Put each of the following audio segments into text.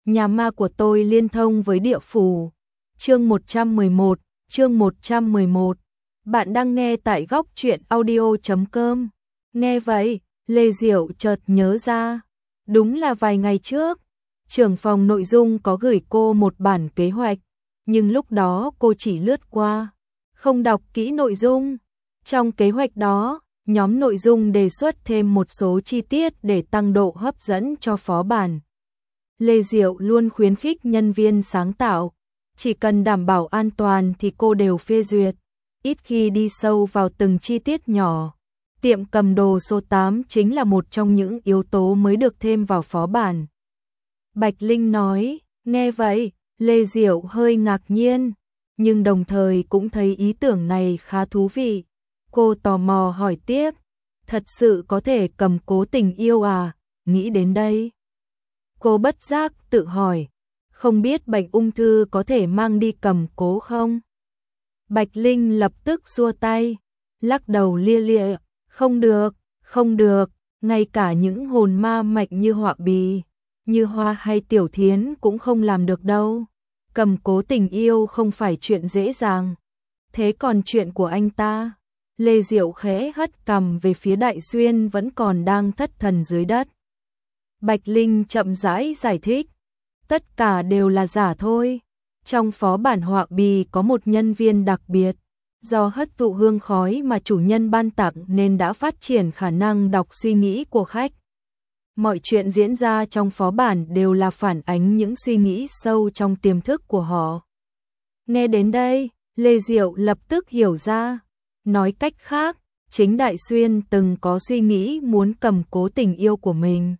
Nhà ma của tôi liên thông với địa phủ. Chương 111. Bạn đang nghe tại góc truyện audio.com. Nghe vậy, Lê Diệu chợt nhớ ra. Đúng là vài ngày trước, trưởng phòng nội dung có gửi cô một bản kế hoạch, nhưng lúc đó cô chỉ lướt qua, không đọc kỹ nội dung. Trong kế hoạch đó, nhóm nội dung đề xuất thêm một số chi tiết để tăng độ hấp dẫn cho phó bản. Lê Diệu luôn khuyến khích nhân viên sáng tạo, chỉ cần đảm bảo an toàn thì cô đều phê duyệt, ít khi đi sâu vào từng chi tiết nhỏ. Tiệm cầm đồ số 8 chính là một trong những yếu tố mới được thêm vào phó bản. Bạch Linh nói, nghe vậy, Lê Diệu hơi ngạc nhiên, nhưng đồng thời cũng thấy ý tưởng này khá thú vị. Cô tò mò hỏi tiếp, thật sự có thể cầm cố tình yêu à? Nghĩ đến đây, cô bất giác tự hỏi, không biết bệnh ung thư có thể mang đi cầm cố không? Bạch Linh lập tức xua tay, lắc đầu lia lịa, không được, ngay cả những hồn ma mạnh như Họa Bì, như Hoa hay Tiểu Thiến cũng không làm được đâu. Cầm cố tình yêu không phải chuyện dễ dàng. Thế còn chuyện của anh ta? Lê Diệu khẽ hất cằm về phía Đại Xuyên vẫn còn đang thất thần dưới đất. Bạch Linh chậm rãi giải thích, tất cả đều là giả thôi. Trong phó bản Họa Bì có một nhân viên đặc biệt, do hấp thụ hương khói mà chủ nhân ban tặng nên đã phát triển khả năng đọc suy nghĩ của khách. Mọi chuyện diễn ra trong phó bản đều là phản ánh những suy nghĩ sâu trong tiềm thức của họ. Nghe đến đây, Lê Diệu lập tức hiểu ra. Nói cách khác, chính Đại Xuyên từng có suy nghĩ muốn cầm cố tình yêu của mình.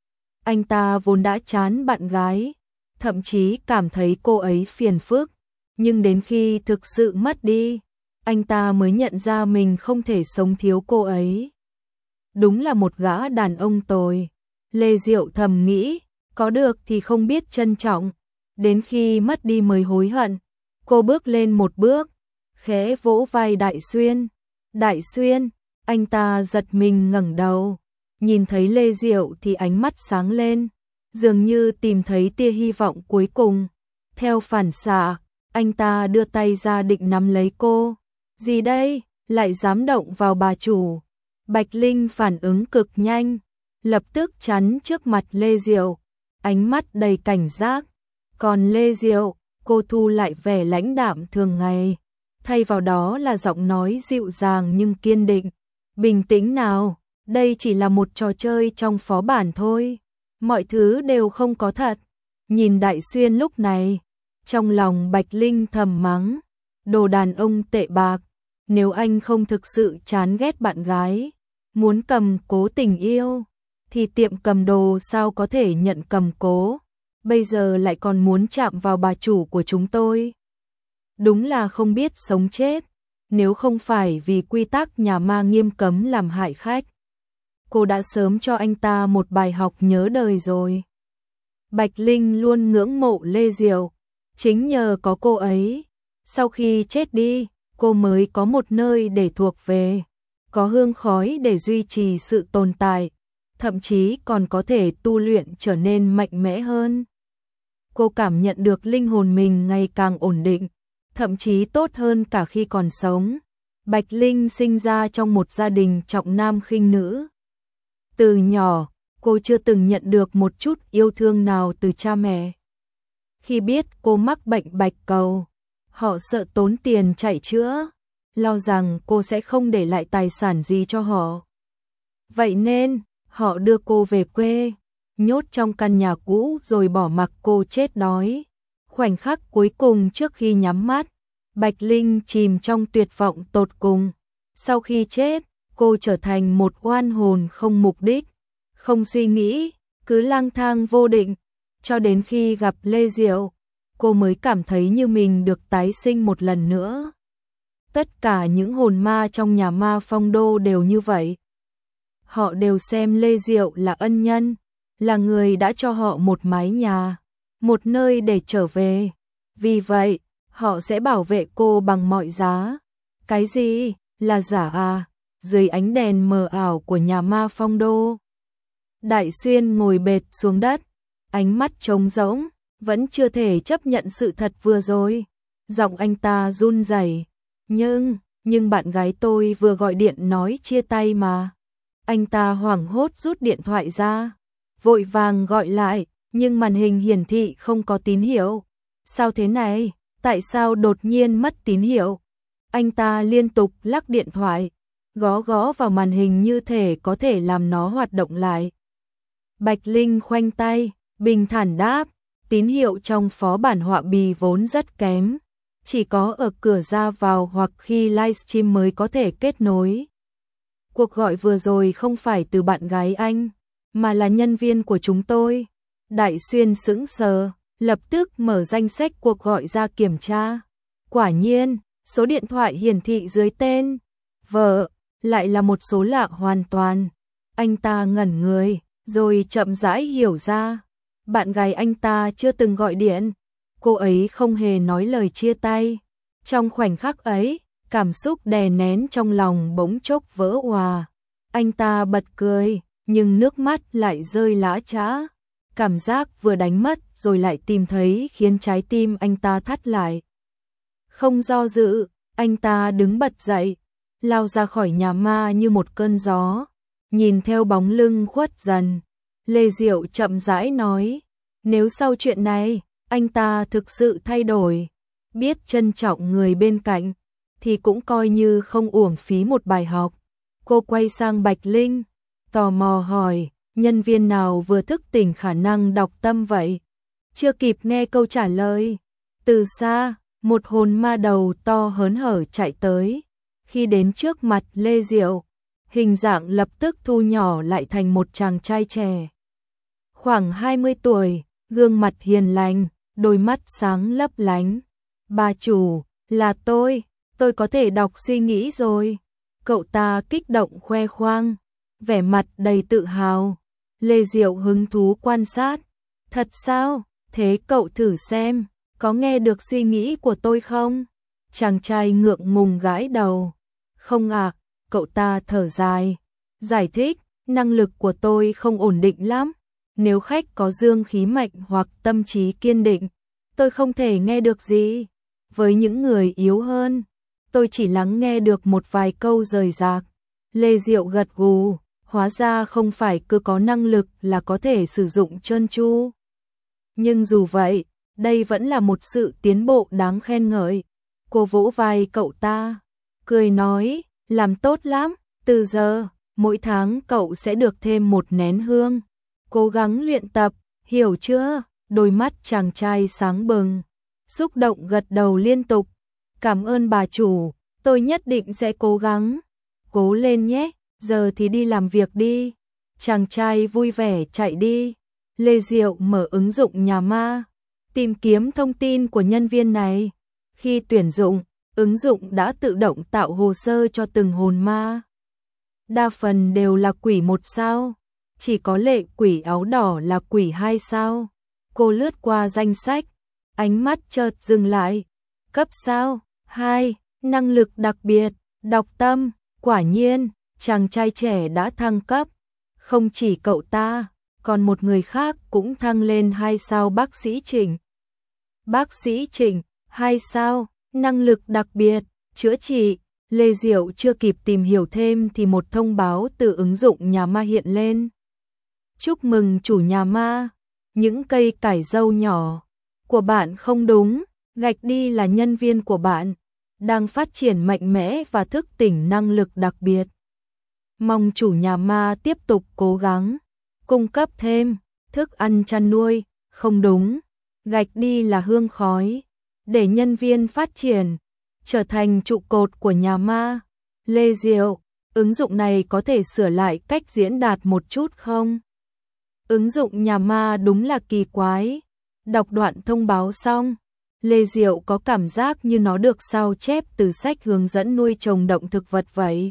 Anh ta vốn đã chán bạn gái, thậm chí cảm thấy cô ấy phiền phức, nhưng đến khi thực sự mất đi, anh ta mới nhận ra mình không thể sống thiếu cô ấy. Đúng là một gã đàn ông tồi. Lê Diệu thầm nghĩ, có được thì không biết trân trọng, đến khi mất đi mới hối hận. Cô bước lên một bước, khẽ vỗ vai Đại Xuyên. Đại Xuyên, anh ta giật mình ngẩng đầu, nhìn thấy Lê Diệu thì ánh mắt sáng lên, dường như tìm thấy tia hy vọng cuối cùng. Theo phản xạ, anh ta đưa tay ra định nắm lấy cô. Gì đây, lại dám động vào bà chủ? Bạch Linh phản ứng cực nhanh, lập tức chắn trước mặt Lê Diệu, ánh mắt đầy cảnh giác. Còn Lê Diệu, cô thu lại vẻ lãnh đạm thường ngày, thay vào đó là giọng nói dịu dàng nhưng kiên định. Bình tĩnh nào, đây chỉ là một trò chơi trong phó bản thôi, mọi thứ đều không có thật. Nhìn Đại Xuyên lúc này, trong lòng Bạch Linh thầm mắng, đồ đàn ông tệ bạc, nếu anh không thực sự chán ghét bạn gái, muốn cầm cố tình yêu, thì tiệm cầm đồ sao có thể nhận cầm cố, bây giờ lại còn muốn chạm vào bà chủ của chúng tôi. Đúng là không biết sống chết, nếu không phải vì quy tắc nhà ma nghiêm cấm làm hại khách, cô đã sớm cho anh ta một bài học nhớ đời rồi. Bạch Linh luôn ngưỡng mộ Lê Diệu, chính nhờ có cô ấy, sau khi chết đi, cô mới có một nơi để thuộc về, có hương khói để duy trì sự tồn tại, thậm chí còn có thể tu luyện trở nên mạnh mẽ hơn. Cô cảm nhận được linh hồn mình ngày càng ổn định, thậm chí tốt hơn cả khi còn sống. Bạch Linh sinh ra trong một gia đình trọng nam khinh nữ. Từ nhỏ, cô chưa từng nhận được một chút yêu thương nào từ cha mẹ. Khi biết cô mắc bệnh bạch cầu, họ sợ tốn tiền chạy chữa, lo rằng cô sẽ không để lại tài sản gì cho họ. Vậy nên, họ đưa cô về quê, nhốt trong căn nhà cũ rồi bỏ mặc cô chết đói. Khoảnh khắc cuối cùng trước khi nhắm mắt, Bạch Linh chìm trong tuyệt vọng tột cùng. Sau khi chết, cô trở thành một oan hồn không mục đích, không suy nghĩ, cứ lang thang vô định. Cho đến khi gặp Lê Diệu, cô mới cảm thấy như mình được tái sinh một lần nữa. Tất cả những hồn ma trong nhà ma Phong Đô đều như vậy. Họ đều xem Lê Diệu là ân nhân, là người đã cho họ một mái nhà, một nơi để trở về. Vì vậy, họ sẽ bảo vệ cô bằng mọi giá. Cái gì? Là giả à? Dưới ánh đèn mờ ảo của nhà ma Phong Đô, Đại Xuyên ngồi bệt xuống đất, ánh mắt trống rỗng, vẫn chưa thể chấp nhận sự thật vừa rồi. Giọng anh ta run rẩy. Nhưng bạn gái tôi vừa gọi điện nói chia tay mà. Anh ta hoảng hốt rút điện thoại ra, vội vàng gọi lại, nhưng màn hình hiển thị không có tín hiệu. Sao thế này? Tại sao đột nhiên mất tín hiệu? Anh ta liên tục lắc điện thoại, gõ gõ vào màn hình như thể có thể làm nó hoạt động lại. Bạch Linh khoanh tay, bình thản đáp, tín hiệu trong phó bản họa bì vốn rất kém, chỉ có ở cửa ra vào hoặc khi livestream mới có thể kết nối. Cuộc gọi vừa rồi không phải từ bạn gái anh, mà là nhân viên của chúng tôi. Đại Xuyên sững sờ, lập tức mở danh sách cuộc gọi ra kiểm tra. Quả nhiên, số điện thoại hiển thị dưới tên vợ lại là một số lạ hoàn toàn. Anh ta ngẩn người, rồi chậm rãi hiểu ra. Bạn gái anh ta chưa từng gọi điện, cô ấy không hề nói lời chia tay. Trong khoảnh khắc ấy, cảm xúc đè nén trong lòng bỗng chốc vỡ òa. Anh ta bật cười, nhưng nước mắt lại rơi lã chã. Cảm giác vừa đánh mất rồi lại tìm thấy khiến trái tim anh ta thắt lại. Không do dự, anh ta đứng bật dậy, lao ra khỏi nhà ma như một cơn gió. Nhìn theo bóng lưng khuất dần, Lê Diệu chậm rãi nói, nếu sau chuyện này, anh ta thực sự thay đổi, biết trân trọng người bên cạnh, thì cũng coi như không uổng phí một bài học. Cô quay sang Bạch Linh, tò mò hỏi, nhân viên nào vừa thức tỉnh khả năng đọc tâm vậy? Chưa kịp nghe câu trả lời, từ xa, một hồn ma đầu to hớn hở chạy tới. Khi đến trước mặt Lê Diệu, hình dạng lập tức thu nhỏ lại thành một chàng trai trẻ. Khoảng 20 tuổi, gương mặt hiền lành, đôi mắt sáng lấp lánh. Bà chủ, là tôi có thể đọc suy nghĩ rồi. Cậu ta kích động khoe khoang, vẻ mặt đầy tự hào. Lê Diệu hứng thú quan sát. Thật sao? Thế cậu thử xem, có nghe được suy nghĩ của tôi không? Chàng trai ngượng ngùng gãi đầu. Không ạ, cậu ta thở dài. Giải thích, năng lực của tôi không ổn định lắm. Nếu khách có dương khí mạnh hoặc tâm trí kiên định, tôi không thể nghe được gì. Với những người yếu hơn, tôi chỉ lắng nghe được một vài câu rời rạc. Lê Diệu gật gù, hóa ra không phải cứ có năng lực là có thể sử dụng trơn tru. Nhưng dù vậy, đây vẫn là một sự tiến bộ đáng khen ngợi. Cô vỗ vai cậu ta, cười nói, làm tốt lắm, từ giờ, mỗi tháng cậu sẽ được thêm một nén hương. Cố gắng luyện tập, hiểu chưa? Đôi mắt chàng trai sáng bừng, xúc động gật đầu liên tục. Cảm ơn bà chủ, tôi nhất định sẽ cố gắng. Cố lên nhé, giờ thì đi làm việc đi. Chàng trai vui vẻ chạy đi. Lê Diệu mở ứng dụng nhà ma, tìm kiếm thông tin của nhân viên này. Khi tuyển dụng, ứng dụng đã tự động tạo hồ sơ cho từng hồn ma. Đa phần đều là quỷ 1 sao, chỉ có lệ quỷ áo đỏ là quỷ 2 sao. Cô lướt qua danh sách, ánh mắt chợt dừng lại. Cấp sao? 2, năng lực đặc biệt, đọc tâm. Quả nhiên, chàng trai trẻ đã thăng cấp. Không chỉ cậu ta, còn một người khác cũng thăng lên 2 sao. Bác sĩ Trịnh. Bác sĩ Trịnh, 2 sao, năng lực đặc biệt, chữa trị. Lê Diệu chưa kịp tìm hiểu thêm thì một thông báo từ ứng dụng nhà ma hiện lên. Chúc mừng chủ nhà ma, những cây cải dâu nhỏ của bạn không đúng, gạch đi là nhân viên của bạn, đang phát triển mạnh mẽ và thức tỉnh năng lực đặc biệt. Mong chủ nhà ma tiếp tục cố gắng, cung cấp thêm thức ăn chăn nuôi, không đúng, gạch đi là hương khói, để nhân viên phát triển, trở thành trụ cột của nhà ma. Lê Diệu, ứng dụng này có thể sửa lại cách diễn đạt một chút không? Ứng dụng nhà ma đúng là kỳ quái. Đọc đoạn thông báo xong, Lê Diệu có cảm giác như nó được sao chép từ sách hướng dẫn nuôi trồng động thực vật vậy.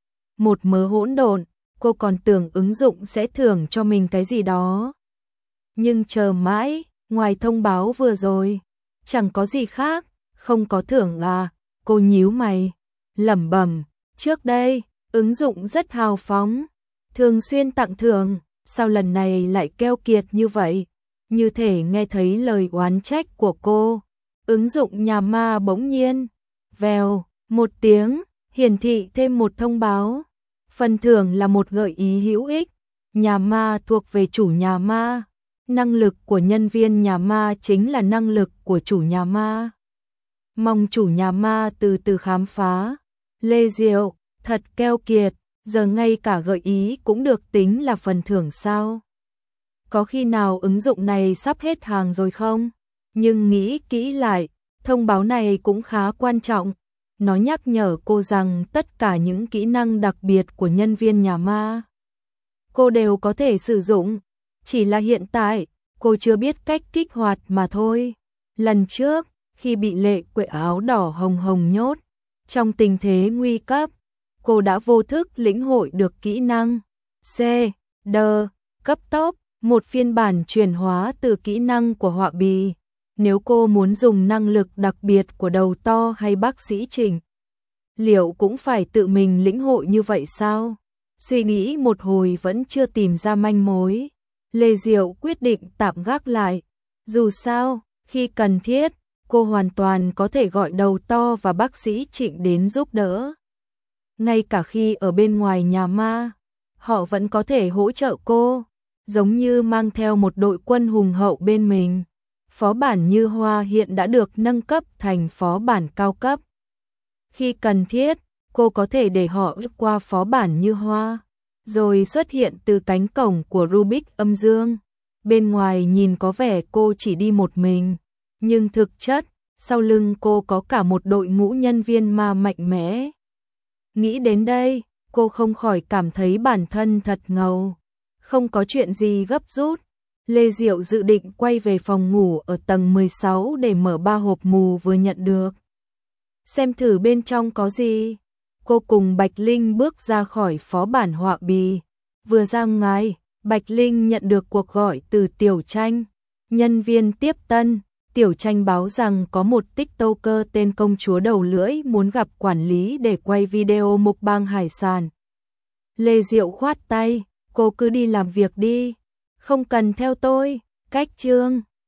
Một mớ hỗn độn, cô còn tưởng ứng dụng sẽ thưởng cho mình cái gì đó. Nhưng chờ mãi, ngoài thông báo vừa rồi, chẳng có gì khác, không có thưởng à? Cô nhíu mày, lẩm bẩm, trước đây, ứng dụng rất hào phóng, thường xuyên tặng thưởng, sao lần này lại keo kiệt như vậy? như thể nghe thấy lời oán trách của cô. Ứng dụng nhà ma bỗng nhiên, vèo, một tiếng, hiển thị thêm một thông báo. Phần thưởng là một gợi ý hữu ích. Nhà ma thuộc về chủ nhà ma. Năng lực của nhân viên nhà ma chính là năng lực của chủ nhà ma. Mong chủ nhà ma từ từ khám phá. Lê Diệu, thật keo kiệt, giờ ngay cả gợi ý cũng được tính là phần thưởng sao? Có khi nào ứng dụng này sắp hết hàng rồi không? Nhưng nghĩ kỹ lại, thông báo này cũng khá quan trọng. Nó nhắc nhở cô rằng tất cả những kỹ năng đặc biệt của nhân viên nhà ma cô đều có thể sử dụng, chỉ là hiện tại cô chưa biết cách kích hoạt mà thôi. Lần trước, khi bị Lệ Quệ áo đỏ hồng hồng nhốt, trong tình thế nguy cấp, cô đã vô thức lĩnh hội được kỹ năng C.D. cấp tốc, một phiên bản chuyển hóa từ kỹ năng của họa bì. Nếu cô muốn dùng năng lực đặc biệt của đầu to hay bác sĩ Trịnh, liệu cũng phải tự mình lĩnh hội như vậy sao? Suy nghĩ một hồi vẫn chưa tìm ra manh mối. Lê Diệu quyết định tạm gác lại. Dù sao, khi cần thiết, cô hoàn toàn có thể gọi đầu to và bác sĩ Trịnh đến giúp đỡ. Ngay cả khi ở bên ngoài nhà ma, họ vẫn có thể hỗ trợ cô, giống như mang theo một đội quân hùng hậu bên mình. Phó bản Như Hoa hiện đã được nâng cấp thành phó bản cao cấp. Khi cần thiết, cô có thể để họ qua phó bản Như Hoa, rồi xuất hiện từ cánh cổng của Rubik âm dương. Bên ngoài nhìn có vẻ cô chỉ đi một mình, nhưng thực chất, sau lưng cô có cả một đội ngũ nhân viên ma mạnh mẽ. Nghĩ đến đây, cô không khỏi cảm thấy bản thân thật ngầu. Không có chuyện gì gấp rút. Lê Diệu dự định quay về phòng ngủ ở tầng 16 để mở 3 hộp mù vừa nhận được. Xem thử bên trong có gì. Cô cùng Bạch Linh bước ra khỏi phó bản họa bì. Vừa ra ngoài, Bạch Linh nhận được cuộc gọi từ Tiểu Tranh. Nhân viên tiếp tân, Tiểu Tranh báo rằng có một TikToker tên Công Chúa Đầu Lưỡi muốn gặp quản lý để quay video mukbang hải sản. Lê Diệu khoát tay, cô cứ đi làm việc đi, không cần theo tôi. Cách chương